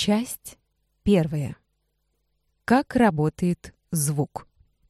Часть 1. Как работает звук?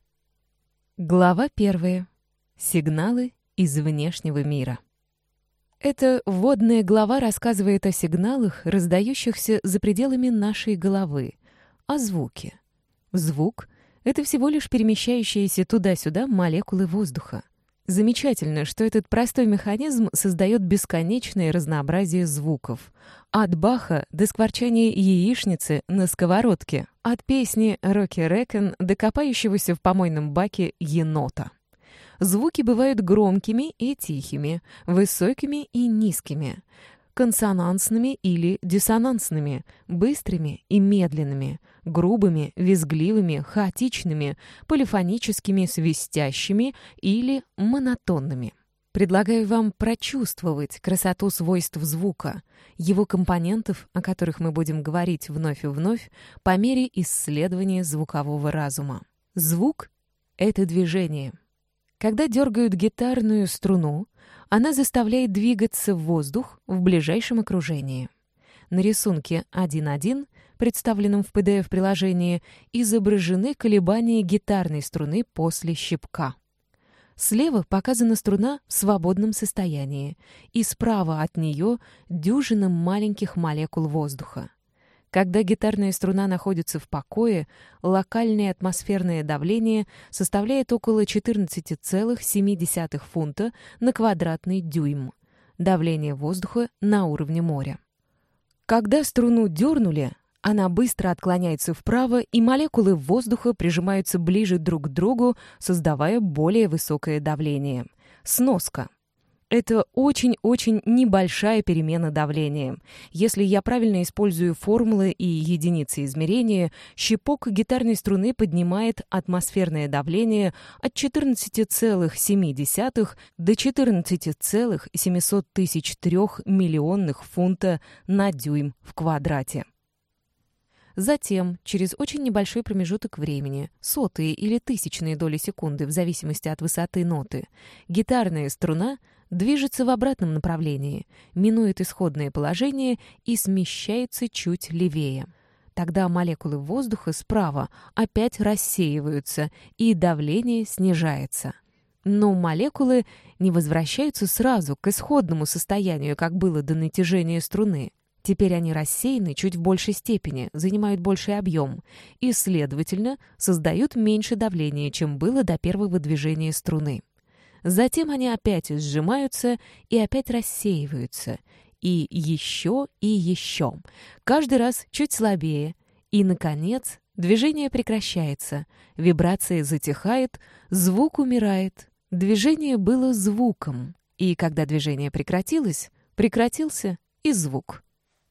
Глава 1. Сигналы из внешнего мира. Эта вводная глава рассказывает о сигналах, раздающихся за пределами нашей головы, о звуке. Звук — это всего лишь перемещающиеся туда-сюда молекулы воздуха. Замечательно, что этот простой механизм создает бесконечное разнообразие звуков. От Баха до скворчания яичницы на сковородке, от песни «Рокки Рэкон» до копающегося в помойном баке енота. Звуки бывают громкими и тихими, высокими и низкими, консонансными или диссонансными, быстрыми и медленными, грубыми, визгливыми, хаотичными, полифоническими, свистящими или монотонными. Предлагаю вам прочувствовать красоту свойств звука, его компонентов, о которых мы будем говорить вновь и вновь, по мере исследования звукового разума. Звук — это движение. Когда дергают гитарную струну, она заставляет двигаться воздух в ближайшем окружении. На рисунке 1.1, представленном в PDF-приложении, изображены колебания гитарной струны после щипка. Слева показана струна в свободном состоянии, и справа от нее дюжина маленьких молекул воздуха. Когда гитарная струна находится в покое, локальное атмосферное давление составляет около 14,7 фунта на квадратный дюйм. Давление воздуха на уровне моря. Когда струну дернули, она быстро отклоняется вправо, и молекулы воздуха прижимаются ближе друг к другу, создавая более высокое давление. Сноска. Это очень-очень небольшая перемена давления. Если я правильно использую формулы и единицы измерения, щипок гитарной струны поднимает атмосферное давление от 14,7 до 14,703 миллионных фунта на дюйм в квадрате. Затем, через очень небольшой промежуток времени, сотые или тысячные доли секунды в зависимости от высоты ноты, гитарная струна движется в обратном направлении, минует исходное положение и смещается чуть левее. Тогда молекулы воздуха справа опять рассеиваются, и давление снижается. Но молекулы не возвращаются сразу к исходному состоянию, как было до натяжения струны. Теперь они рассеяны чуть в большей степени, занимают больший объем и, следовательно, создают меньше давления, чем было до первого движения струны. Затем они опять сжимаются и опять рассеиваются. И еще, каждый раз чуть слабее. И, наконец, движение прекращается, вибрация затихает, звук умирает. Движение было звуком, и когда движение прекратилось, прекратился и звук.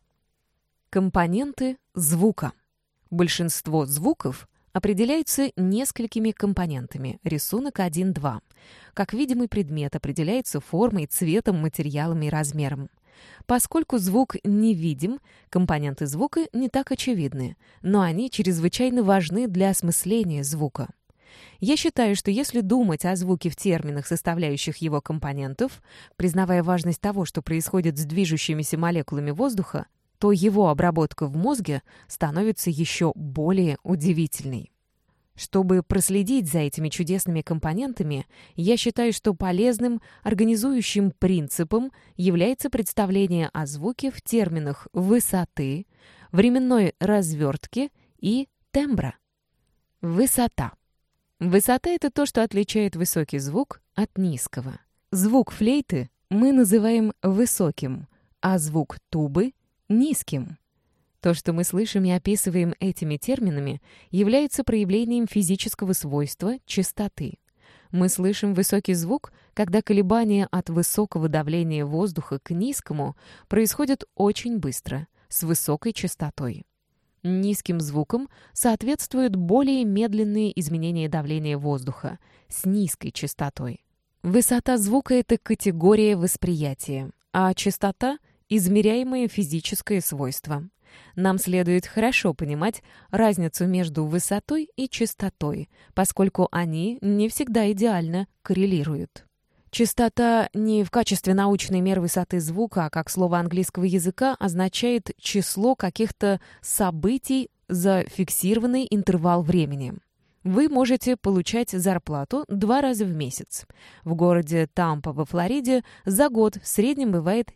Компоненты звука. Большинство звуков определяются несколькими компонентами. Рисунок 1.2. Как видимый предмет определяется формой, цветом, материалом и размером. Поскольку звук невидим, компоненты звука не так очевидны, но они чрезвычайно важны для осмысления звука. Я считаю, что если думать о звуке в терминах, составляющих его компонентов, признавая важность того, что происходит с движущимися молекулами воздуха, то его обработка в мозге становится еще более удивительной. Чтобы проследить за этими чудесными компонентами, я считаю, что полезным организующим принципом является представление о звуке в терминах высоты, временной развертки и тембра. Высота. Высота — это то, что отличает высокий звук от низкого. Звук флейты мы называем высоким, а звук тубы — низким. То, что мы слышим и описываем этими терминами, является проявлением физического свойства частоты. Мы слышим высокий звук, когда колебания от высокого давления воздуха к низкому происходят очень быстро, с высокой частотой. Низким звукам соответствуют более медленные изменения давления воздуха с низкой частотой. Высота звука — это категория восприятия, а частота — измеряемое физическое свойство. Нам следует хорошо понимать разницу между высотой и частотой, поскольку они не всегда идеально коррелируют. Частота не в качестве научной меры высоты звука, а как слово английского языка означает число каких-то событий за фиксированный интервал времени. Вы можете получать зарплату 2 раза в месяц. В городе Тампа во Флориде за год в среднем бывает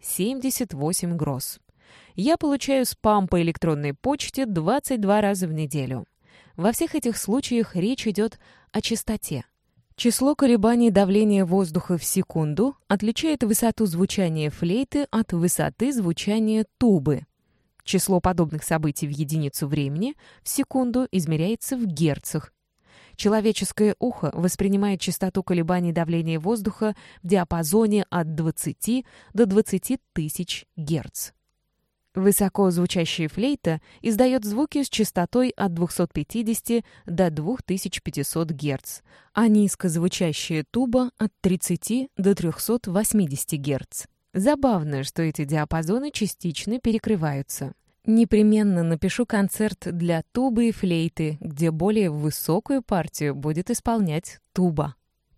78 гроз. Я получаю спам по электронной почте 22 раза в неделю. Во всех этих случаях речь идет о частоте. Число колебаний давления воздуха в секунду отличает высоту звучания флейты от высоты звучания тубы. Число подобных событий в единицу времени в секунду измеряется в герцах. Человеческое ухо воспринимает частоту колебаний давления воздуха в диапазоне от 20 до 20 тысяч герц. Высоко звучащая флейта издает звуки с частотой от 250 до 2500 Гц, а низкозвучащая туба от 30 до 380 Гц. Забавно, что эти диапазоны частично перекрываются. Непременно напишу концерт для тубы и флейты, где более высокую партию будет исполнять туба.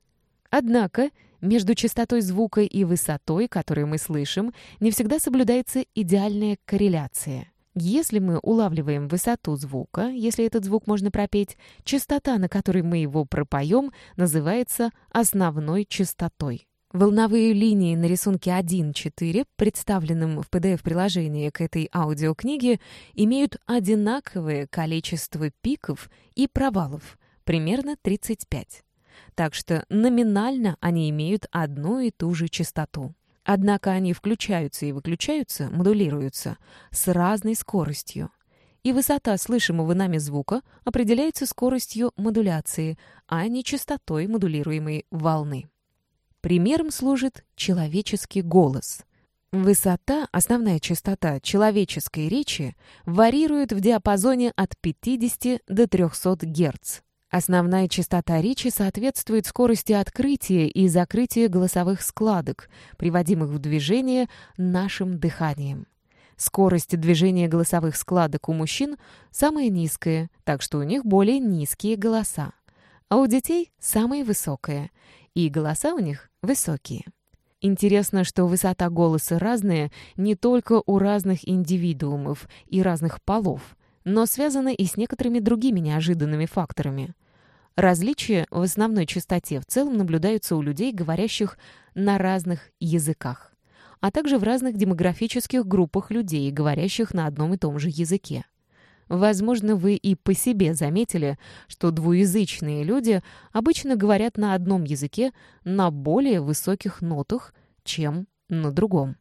Однако между частотой звука и высотой, которую мы слышим, не всегда соблюдается идеальная корреляция. Если мы улавливаем высоту звука, если этот звук можно пропеть, частота, на которой мы его пропоем, называется основной частотой. Волновые линии на рисунке 1.4, представленном в PDF-приложении к этой аудиокниге, имеют одинаковое количество пиков и провалов, примерно 35. Так что номинально они имеют одну и ту же частоту. Однако они включаются и выключаются, модулируются с разной скоростью. И высота слышимого нами звука определяется скоростью модуляции, а не частотой модулируемой волны. Примером служит человеческий голос. Высота, основная частота человеческой речи, варьирует в диапазоне от 50 до 300 Гц. Основная частота речи соответствует скорости открытия и закрытия голосовых складок, приводимых в движение нашим дыханием. Скорость движения голосовых складок у мужчин самая низкая, так что у них более низкие голоса. А у детей самая высокая, и голоса у них высокие. Интересно, что высота голоса разная не только у разных индивидуумов и разных полов, но связана и с некоторыми другими неожиданными факторами. Различия в основной частоте в целом наблюдаются у людей, говорящих на разных языках, а также в разных демографических группах людей, говорящих на одном и том же языке. Возможно, вы и по себе заметили, что двуязычные люди обычно говорят на одном языке на более высоких нотах, чем на другом.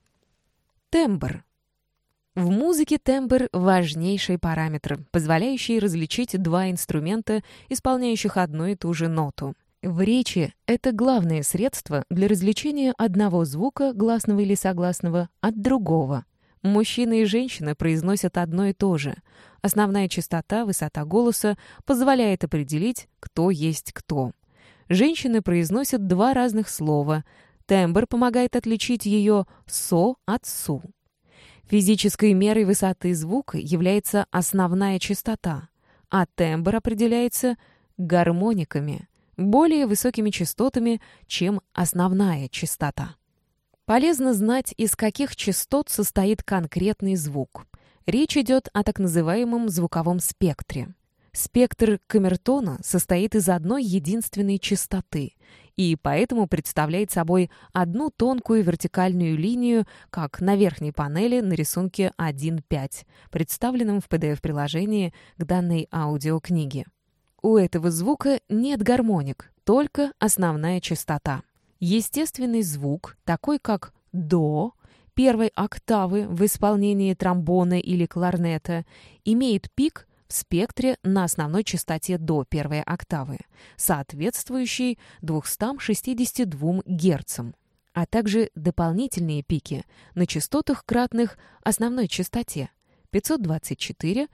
Тембр. В музыке тембр – важнейший параметр, позволяющий различить два инструмента, исполняющих одну и ту же ноту. В речи это главное средство для различения одного звука, гласного или согласного, от другого. Мужчина и женщина произносят одно и то же. Основная частота, высота голоса позволяет определить, кто есть кто. Женщины произносят два разных слова. Тембр помогает отличить ее «со» от «су». Физической мерой высоты звука является основная частота, а тембр определяется гармониками, более высокими частотами, чем основная частота. Полезно знать, из каких частот состоит конкретный звук. Речь идет о так называемом звуковом спектре. Спектр камертона состоит из одной единственной частоты и поэтому представляет собой одну тонкую вертикальную линию, как на верхней панели на рисунке 1.5, представленном в PDF-приложении к данной аудиокниге. У этого звука нет гармоник, только основная частота. Естественный звук, такой как «до», первой октавы в исполнении тромбона или кларнета, имеет пик в спектре на основной частоте до первой октавы, соответствующей 262 Гц, а также дополнительные пики на частотах, кратных основной частоте 524,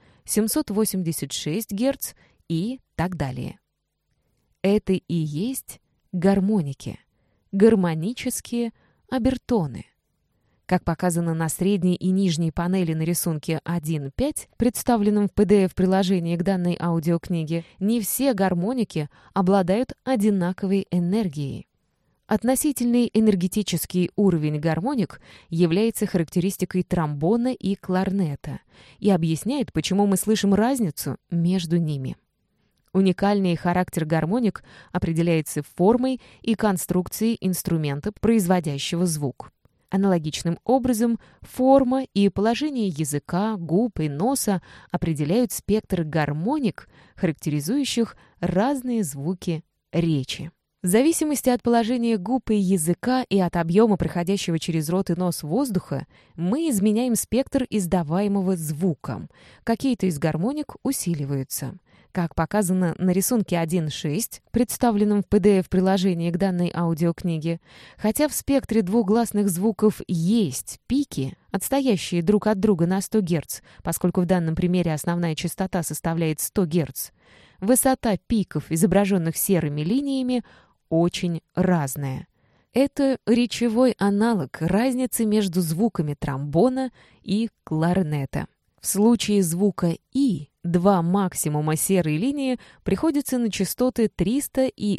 786 Гц и так далее. Это и есть гармоники, гармонические обертоны. Как показано на средней и нижней панели на рисунке 1.5, представленном в PDF-приложении к данной аудиокниге, не все гармоники обладают одинаковой энергией. Относительный энергетический уровень гармоник является характеристикой тромбона и кларнета и объясняет, почему мы слышим разницу между ними. Уникальный характер гармоник определяется формой и конструкцией инструмента, производящего звук. Аналогичным образом, форма и положение языка, губ и носа определяют спектр гармоник, характеризующих разные звуки речи. В зависимости от положения губ и языка и от объема проходящего через рот и нос воздуха, мы изменяем спектр издаваемого звука. Какие-то из гармоник усиливаются. Как показано на рисунке 1.6, представленном в PDF-приложении к данной аудиокниге, хотя в спектре двугласных звуков есть пики, отстоящие друг от друга на 100 Гц, поскольку в данном примере основная частота составляет 100 Гц, высота пиков, изображенных серыми линиями, очень разная. Это речевой аналог разницы между звуками тромбона и кларнета. В случае звука «и» два максимума серой линии приходятся на частоты 300 и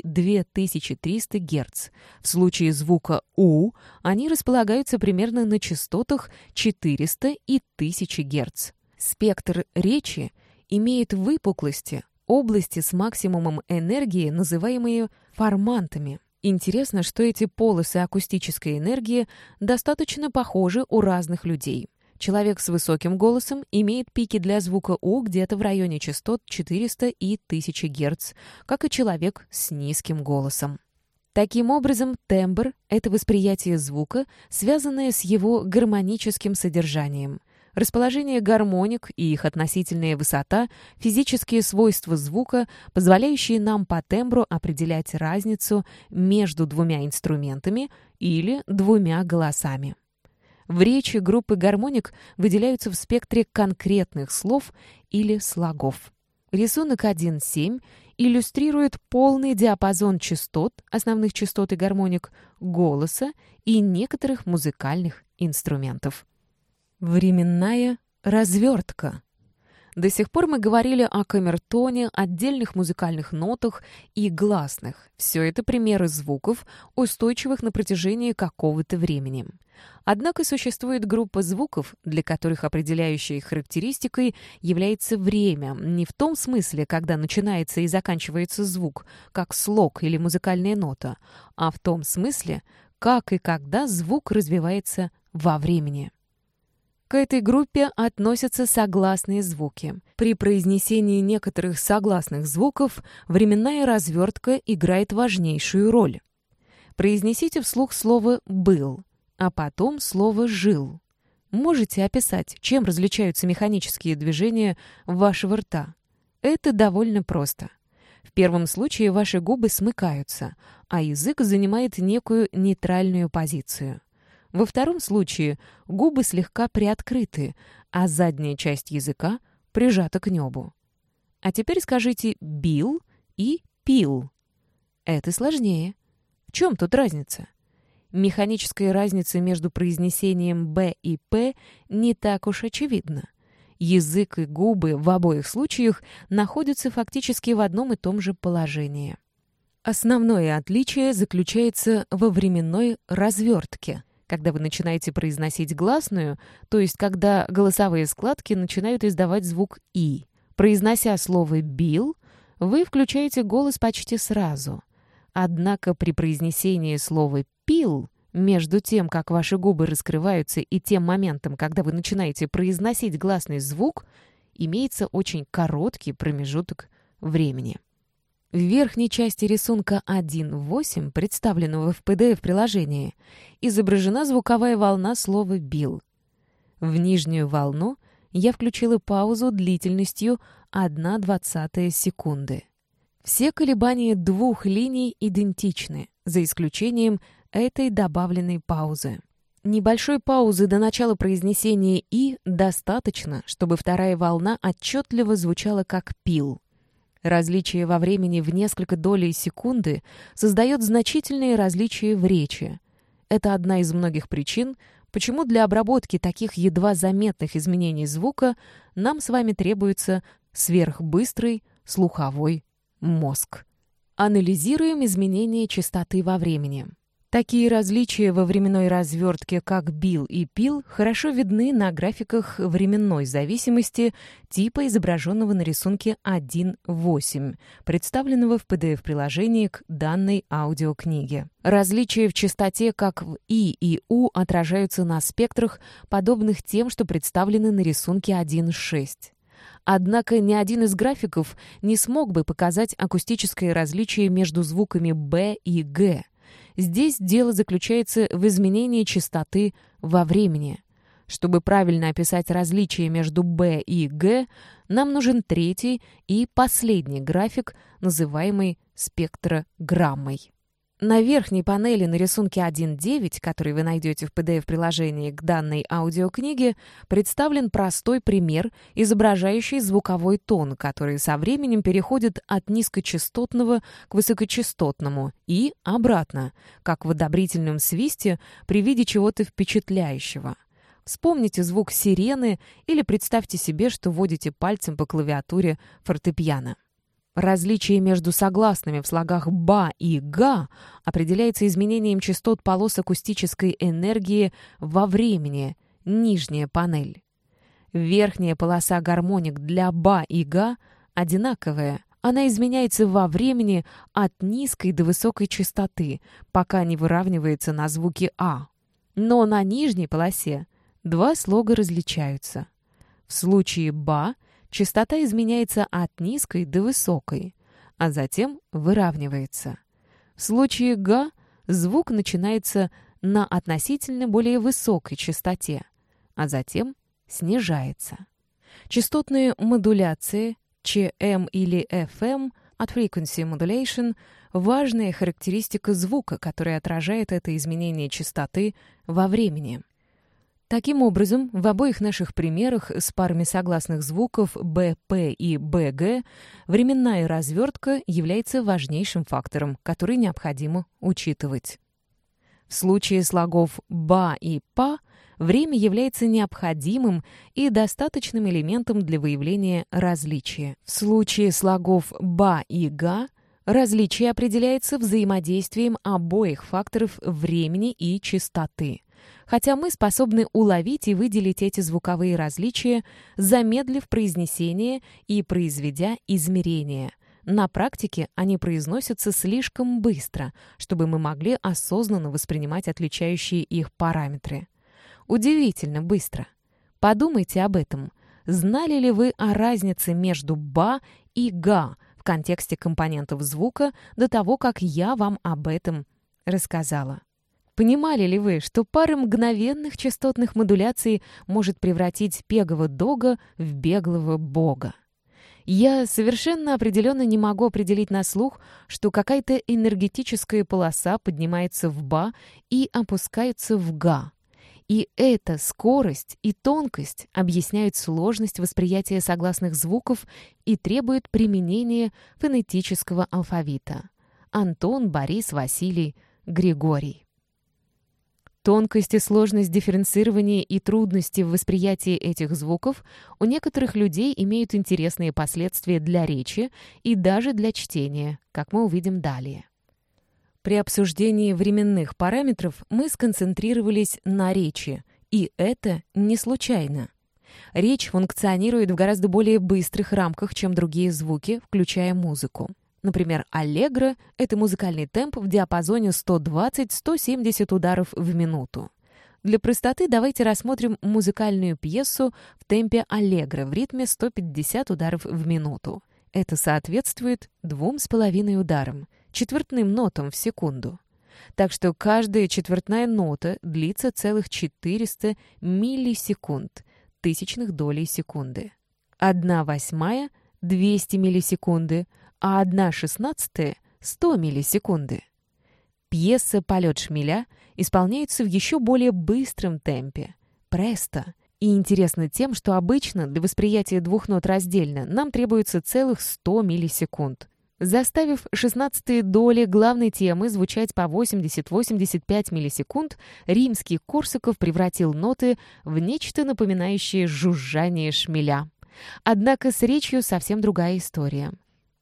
2300 Гц. В случае звука «у» они располагаются примерно на частотах 400 и 1000 Гц. Спектр речи имеет выпуклости, области с максимумом энергии, называемые формантами. Интересно, что эти полосы акустической энергии достаточно похожи у разных людей. Человек с высоким голосом имеет пики для звука «у» где-то в районе частот 400 и 1000 Гц, как и человек с низким голосом. Таким образом, тембр — это восприятие звука, связанное с его гармоническим содержанием. Расположение гармоник и их относительная высота — физические свойства звука, позволяющие нам по тембру определять разницу между двумя инструментами или двумя голосами. В речи группы гармоник выделяются в спектре конкретных слов или слогов. Рисунок 1.7 иллюстрирует полный диапазон частот, основных частот и гармоник, голоса и некоторых музыкальных инструментов. Временная развертка. До сих пор мы говорили о камертоне, отдельных музыкальных нотах и гласных. Все это примеры звуков, устойчивых на протяжении какого-то времени. Однако существует группа звуков, для которых определяющей характеристикой является время, не в том смысле, когда начинается и заканчивается звук, как слог или музыкальная нота, а в том смысле, как и когда звук развивается во времени. К этой группе относятся согласные звуки. При произнесении некоторых согласных звуков временная развертка играет важнейшую роль. Произнесите вслух слово «был», а потом слово «жил». Можете описать, чем различаются механические движения вашего рта? Это довольно просто. В первом случае ваши губы смыкаются, а язык занимает некую нейтральную позицию. Во втором случае губы слегка приоткрыты, а задняя часть языка прижата к небу. А теперь скажите «бил» и «пил». Это сложнее. В чем тут разница? Механическая разница между произнесением «б» и «п» не так уж очевидна. Язык и губы в обоих случаях находятся фактически в одном и том же положении. Основное отличие заключается во временной развертке. Когда вы начинаете произносить гласную, то есть когда голосовые складки начинают издавать звук «и». Произнося слово «бил», вы включаете голос почти сразу. Однако при произнесении слова «пил», между тем, как ваши губы раскрываются, и тем моментом, когда вы начинаете произносить гласный звук, имеется очень короткий промежуток времени. В верхней части рисунка 1.8, представленного в PDF-приложении, изображена звуковая волна слова «бил». В нижнюю волну я включила паузу длительностью 1/20 секунды. Все колебания двух линий идентичны, за исключением этой добавленной паузы. Небольшой паузы до начала произнесения «и» достаточно, чтобы вторая волна отчетливо звучала как «пил». Различие во времени в несколько долей секунды создает значительные различия в речи. Это одна из многих причин, почему для обработки таких едва заметных изменений звука нам с вами требуется сверхбыстрый слуховой мозг. Анализируем изменения частоты во времени. Такие различия во временной развертке, как бил и пил, хорошо видны на графиках временной зависимости типа, изображенного на рисунке 1.8, представленного в PDF-приложении к данной аудиокниге. Различия в частоте как в и У отражаются на спектрах, подобных тем, что представлены на рисунке 1.6. Однако ни один из графиков не смог бы показать акустическое различие между звуками Б и Г. Здесь дело заключается в изменении частоты во времени. Чтобы правильно описать различие между Б и Г, нам нужен третий и последний график, называемый спектрограммой. На верхней панели на рисунке 1.9, который вы найдете в PDF-приложении к данной аудиокниге, представлен простой пример, изображающий звуковой тон, который со временем переходит от низкочастотного к высокочастотному и обратно, как в одобрительном свисте при виде чего-то впечатляющего. Вспомните звук сирены или представьте себе, что водите пальцем по клавиатуре фортепиано. Различие между согласными в слогах «ба» и «га» определяется изменением частот полос акустической энергии во времени, нижняя панель. Верхняя полоса гармоник для «ба» и «га» одинаковая. Она изменяется во времени от низкой до высокой частоты, пока не выравнивается на звуки «а». Но на нижней полосе два слога различаются. В случае «ба» частота изменяется от низкой до высокой, а затем выравнивается. В случае «га» звук начинается на относительно более высокой частоте, а затем снижается. Частотные модуляции ЧМ или FM от Frequency Modulation – важная характеристика звука, которая отражает это изменение частоты во времени. Таким образом, в обоих наших примерах с парами согласных звуков БП и БГ временная развертка является важнейшим фактором, который необходимо учитывать. В случае слогов БА и ПА время является необходимым и достаточным элементом для выявления различия. В случае слогов БА и ГА различие определяется взаимодействием обоих факторов времени и частоты. Хотя мы способны уловить и выделить эти звуковые различия, замедлив произнесение и произведя измерения. На практике они произносятся слишком быстро, чтобы мы могли осознанно воспринимать отличающие их параметры. Удивительно быстро. Подумайте об этом. Знали ли вы о разнице между «ба» и «га» в контексте компонентов звука до того, как я вам об этом рассказала? Понимали ли вы, что пара мгновенных частотных модуляций может превратить пегого дога в беглого бога? Я совершенно определенно не могу определить на слух, что какая-то энергетическая полоса поднимается в ба и опускается в га. И эта скорость и тонкость объясняют сложность восприятия согласных звуков и требуют применения фонетического алфавита. Антон, Борис, Василий, Григорий. Тонкость и сложность дифференцирования и трудности в восприятии этих звуков у некоторых людей имеют интересные последствия для речи и даже для чтения, как мы увидим далее. При обсуждении временных параметров мы сконцентрировались на речи, и это не случайно. Речь функционирует в гораздо более быстрых рамках, чем другие звуки, включая музыку. Например, аллегро — это музыкальный темп в диапазоне 120-170 ударов в минуту. Для простоты давайте рассмотрим музыкальную пьесу в темпе аллегро в ритме 150 ударов в минуту. Это соответствует 2,5 ударам, четвертным нотам в секунду. Так что каждая четвертная нота длится целых 400 миллисекунд, тысячных долей секунды. 1/8 — 200 миллисекунды, а 1/16 — 100 миллисекунды. Пьеса «Полет шмеля» исполняется в еще более быстром темпе — престо. И интересно тем, что обычно для восприятия двух нот раздельно нам требуется целых 100 миллисекунд. Заставив 16-е доли главной темы звучать по 80-85 миллисекунд, римский Корсаков превратил ноты в нечто напоминающее жужжание шмеля. Однако с речью совсем другая история. В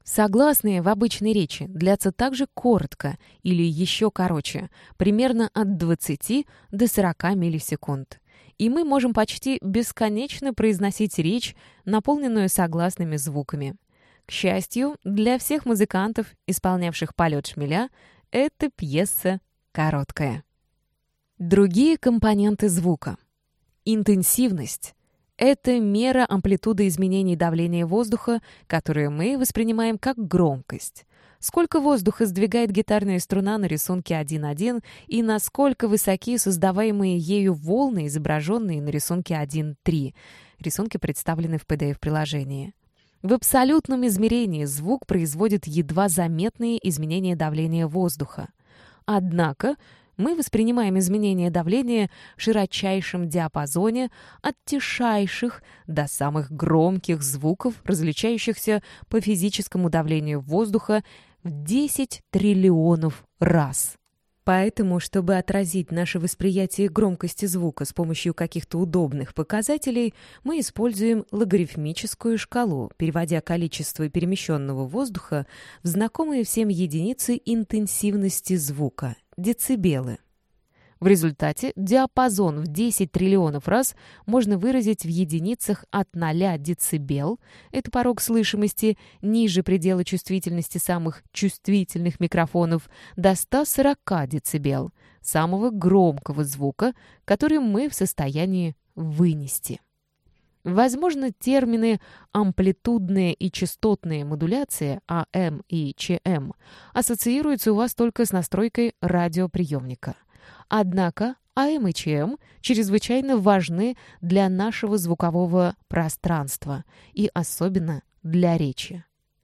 Согласные в обычной речи длятся также коротко или еще короче, примерно от 20 до 40 миллисекунд. И мы можем почти бесконечно произносить речь, наполненную согласными звуками. К счастью, для всех музыкантов, исполнявших «Полет шмеля», эта пьеса короткая. Другие компоненты звука. Интенсивность. Это мера амплитуды изменений давления воздуха, которую мы воспринимаем как громкость. Сколько воздуха сдвигает гитарная струна на рисунке 1.1 и насколько высоки создаваемые ею волны, изображенные на рисунке 1.3. Рисунки представлены в PDF-приложении. В абсолютном измерении звук производит едва заметные изменения давления воздуха. Однако мы воспринимаем изменения давления в широчайшем диапазоне от тишайших до самых громких звуков, различающихся по физическому давлению воздуха в 10 триллионов раз. Поэтому, чтобы отразить наше восприятие громкости звука с помощью каких-то удобных показателей, мы используем логарифмическую шкалу, переводя количество перемещенного воздуха в знакомые всем единицы интенсивности звука – децибелы. В результате диапазон в 10 триллионов раз можно выразить в единицах от 0 децибел, это порог слышимости, ниже предела чувствительности самых чувствительных микрофонов, до 140 децибел, самого громкого звука, который мы в состоянии вынести. Возможно, термины «амплитудная» и «частотная модуляция» АМ и ЧМ ассоциируются у вас только с настройкой радиоприемника. Однако АМ и ЧМ чрезвычайно важны для нашего звукового пространства и особенно для речи.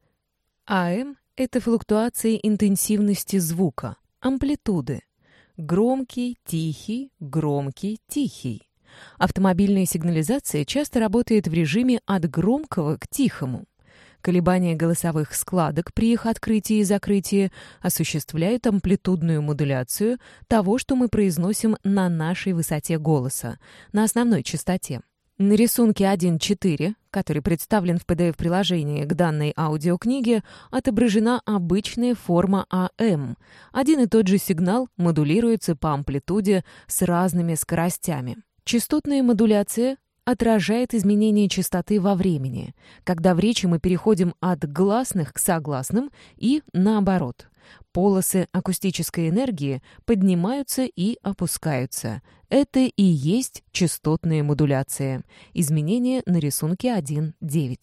АМ — это флуктуации интенсивности звука, амплитуды. Громкий, тихий, громкий, тихий. Автомобильная сигнализация часто работает в режиме от громкого к тихому. Колебания голосовых складок при их открытии и закрытии осуществляют амплитудную модуляцию того, что мы произносим на нашей высоте голоса, на основной частоте. На рисунке 1.4, который представлен в PDF-приложении к данной аудиокниге, отображена обычная форма АМ. Один и тот же сигнал модулируется по амплитуде с разными скоростями. Частотная модуляция отражает изменение частоты во времени, когда в речи мы переходим от гласных к согласным и наоборот. Полосы акустической энергии поднимаются и опускаются. Это и есть частотная модуляция. Изменение на рисунке 1.9.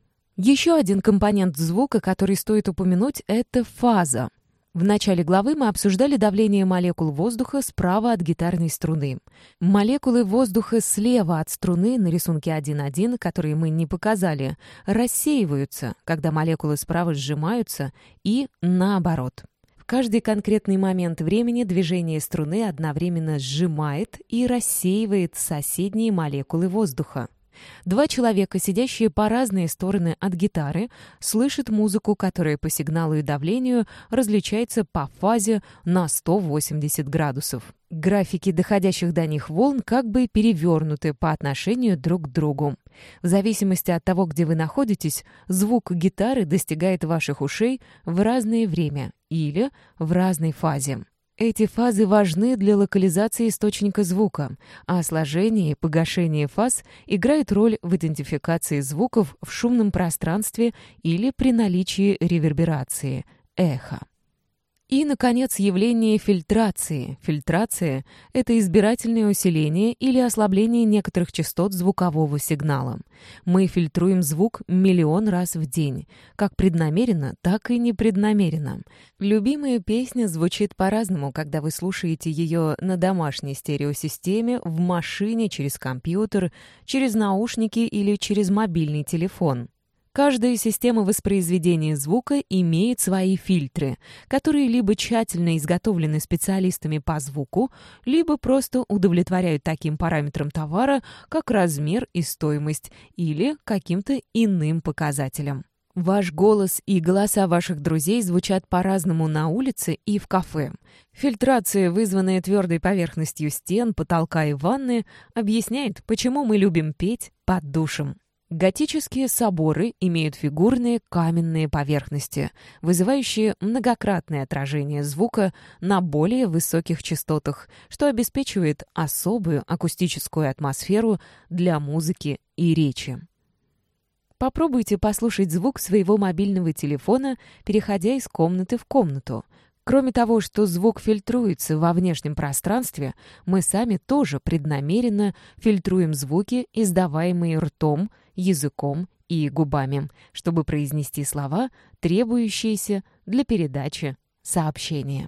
Еще один компонент звука, который стоит упомянуть, это фаза. В начале главы мы обсуждали давление молекул воздуха справа от гитарной струны. Молекулы воздуха слева от струны на рисунке 1.1, которые мы не показали, рассеиваются, когда молекулы справа сжимаются, и наоборот. В каждый конкретный момент времени движение струны одновременно сжимает и рассеивает соседние молекулы воздуха. Два человека, сидящие по разные стороны от гитары, слышат музыку, которая по сигналу и давлению различается по фазе на 180 градусов. Графики доходящих до них волн как бы перевернуты по отношению друг к другу. В зависимости от того, где вы находитесь, звук гитары достигает ваших ушей в разное время или в разной фазе. Эти фазы важны для локализации источника звука, а сложение и погашение фаз играют роль в идентификации звуков в шумном пространстве или при наличии реверберации, эха. И, наконец, явление фильтрации. Фильтрация — это избирательное усиление или ослабление некоторых частот звукового сигнала. Мы фильтруем звук миллион раз в день, как преднамеренно, так и непреднамеренно. Любимая песня звучит по-разному, когда вы слушаете ее на домашней стереосистеме, в машине, через компьютер, через наушники или через мобильный телефон. Каждая система воспроизведения звука имеет свои фильтры, которые либо тщательно изготовлены специалистами по звуку, либо просто удовлетворяют таким параметрам товара, как размер и стоимость, или каким-то иным показателям. Ваш голос и голоса ваших друзей звучат по-разному на улице и в кафе. Фильтрация, вызванная твердой поверхностью стен, потолка и ванны, объясняет, почему мы любим петь под душем. Готические соборы имеют фигурные каменные поверхности, вызывающие многократное отражение звука на более высоких частотах, что обеспечивает особую акустическую атмосферу для музыки и речи. Попробуйте послушать звук своего мобильного телефона, переходя из комнаты в комнату. Кроме того, что звук фильтруется во внешнем пространстве, мы сами тоже преднамеренно фильтруем звуки, издаваемые ртом, языком и губами, чтобы произнести слова, требующиеся для передачи сообщения.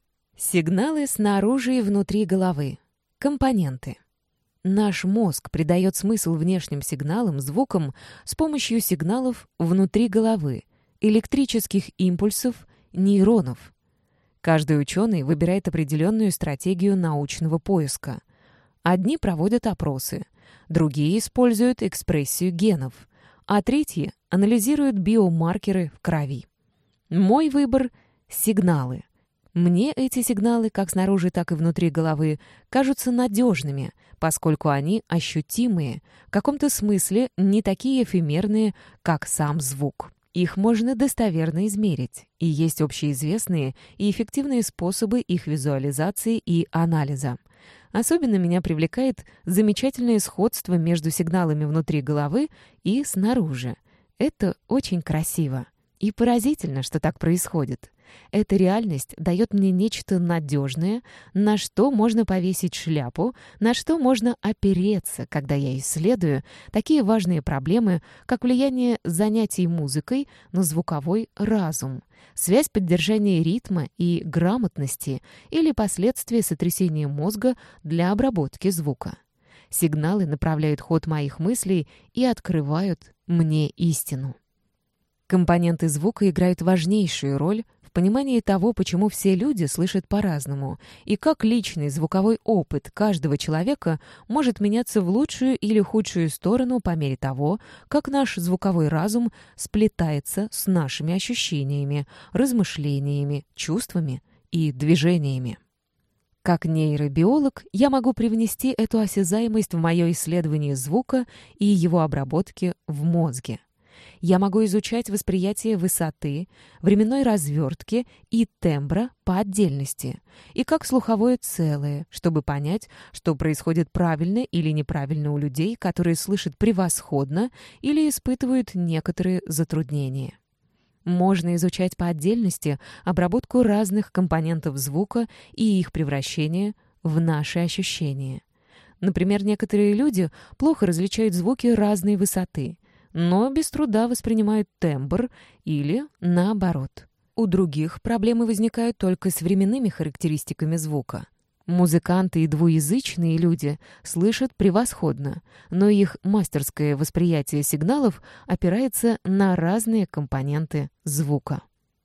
Сигналы снаружи и внутри головы. Компоненты. Наш мозг придает смысл внешним сигналам, звукам с помощью сигналов внутри головы, электрических импульсов, нейронов. Каждый ученый выбирает определенную стратегию научного поиска. Одни проводят опросы, другие используют экспрессию генов, а третьи анализируют биомаркеры в крови. Мой выбор — сигналы. Мне эти сигналы, как снаружи, так и внутри головы, кажутся надежными, поскольку они ощутимые, в каком-то смысле не такие эфемерные, как сам звук. Их можно достоверно измерить, и есть общеизвестные и эффективные способы их визуализации и анализа. Особенно меня привлекает замечательное сходство между сигналами внутри головы и снаружи. Это очень красиво. И поразительно, что так происходит. Эта реальность дает мне нечто надежное, на что можно повесить шляпу, на что можно опереться, когда я исследую такие важные проблемы, как влияние занятий музыкой на звуковой разум, связь поддержания ритма и грамотности или последствия сотрясения мозга для обработки звука. Сигналы направляют ход моих мыслей и открывают мне истину. Компоненты звука играют важнейшую роль в понимании того, почему все люди слышат по-разному, и как личный звуковой опыт каждого человека может меняться в лучшую или худшую сторону по мере того, как наш звуковой разум сплетается с нашими ощущениями, размышлениями, чувствами и движениями. Как нейробиолог я могу привнести эту осязаемость в мое исследование звука и его обработки в мозге. Я могу изучать восприятие высоты, временной развертки и тембра по отдельности, и как слуховое целое, чтобы понять, что происходит правильно или неправильно у людей, которые слышат превосходно или испытывают некоторые затруднения. Можно изучать по отдельности обработку разных компонентов звука и их превращение в наши ощущения. Например, некоторые люди плохо различают звуки разной высоты, но без труда воспринимают тембр или наоборот. У других проблемы возникают только с временными характеристиками звука. Музыканты и двуязычные люди слышат превосходно, но их мастерское восприятие сигналов опирается на разные компоненты звука.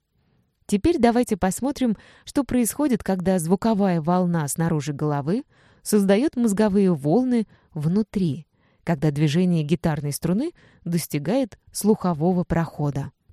Теперь давайте посмотрим, что происходит, когда звуковая волна снаружи головы создает мозговые волны внутри, когда движение гитарной струны достигает слухового прохода.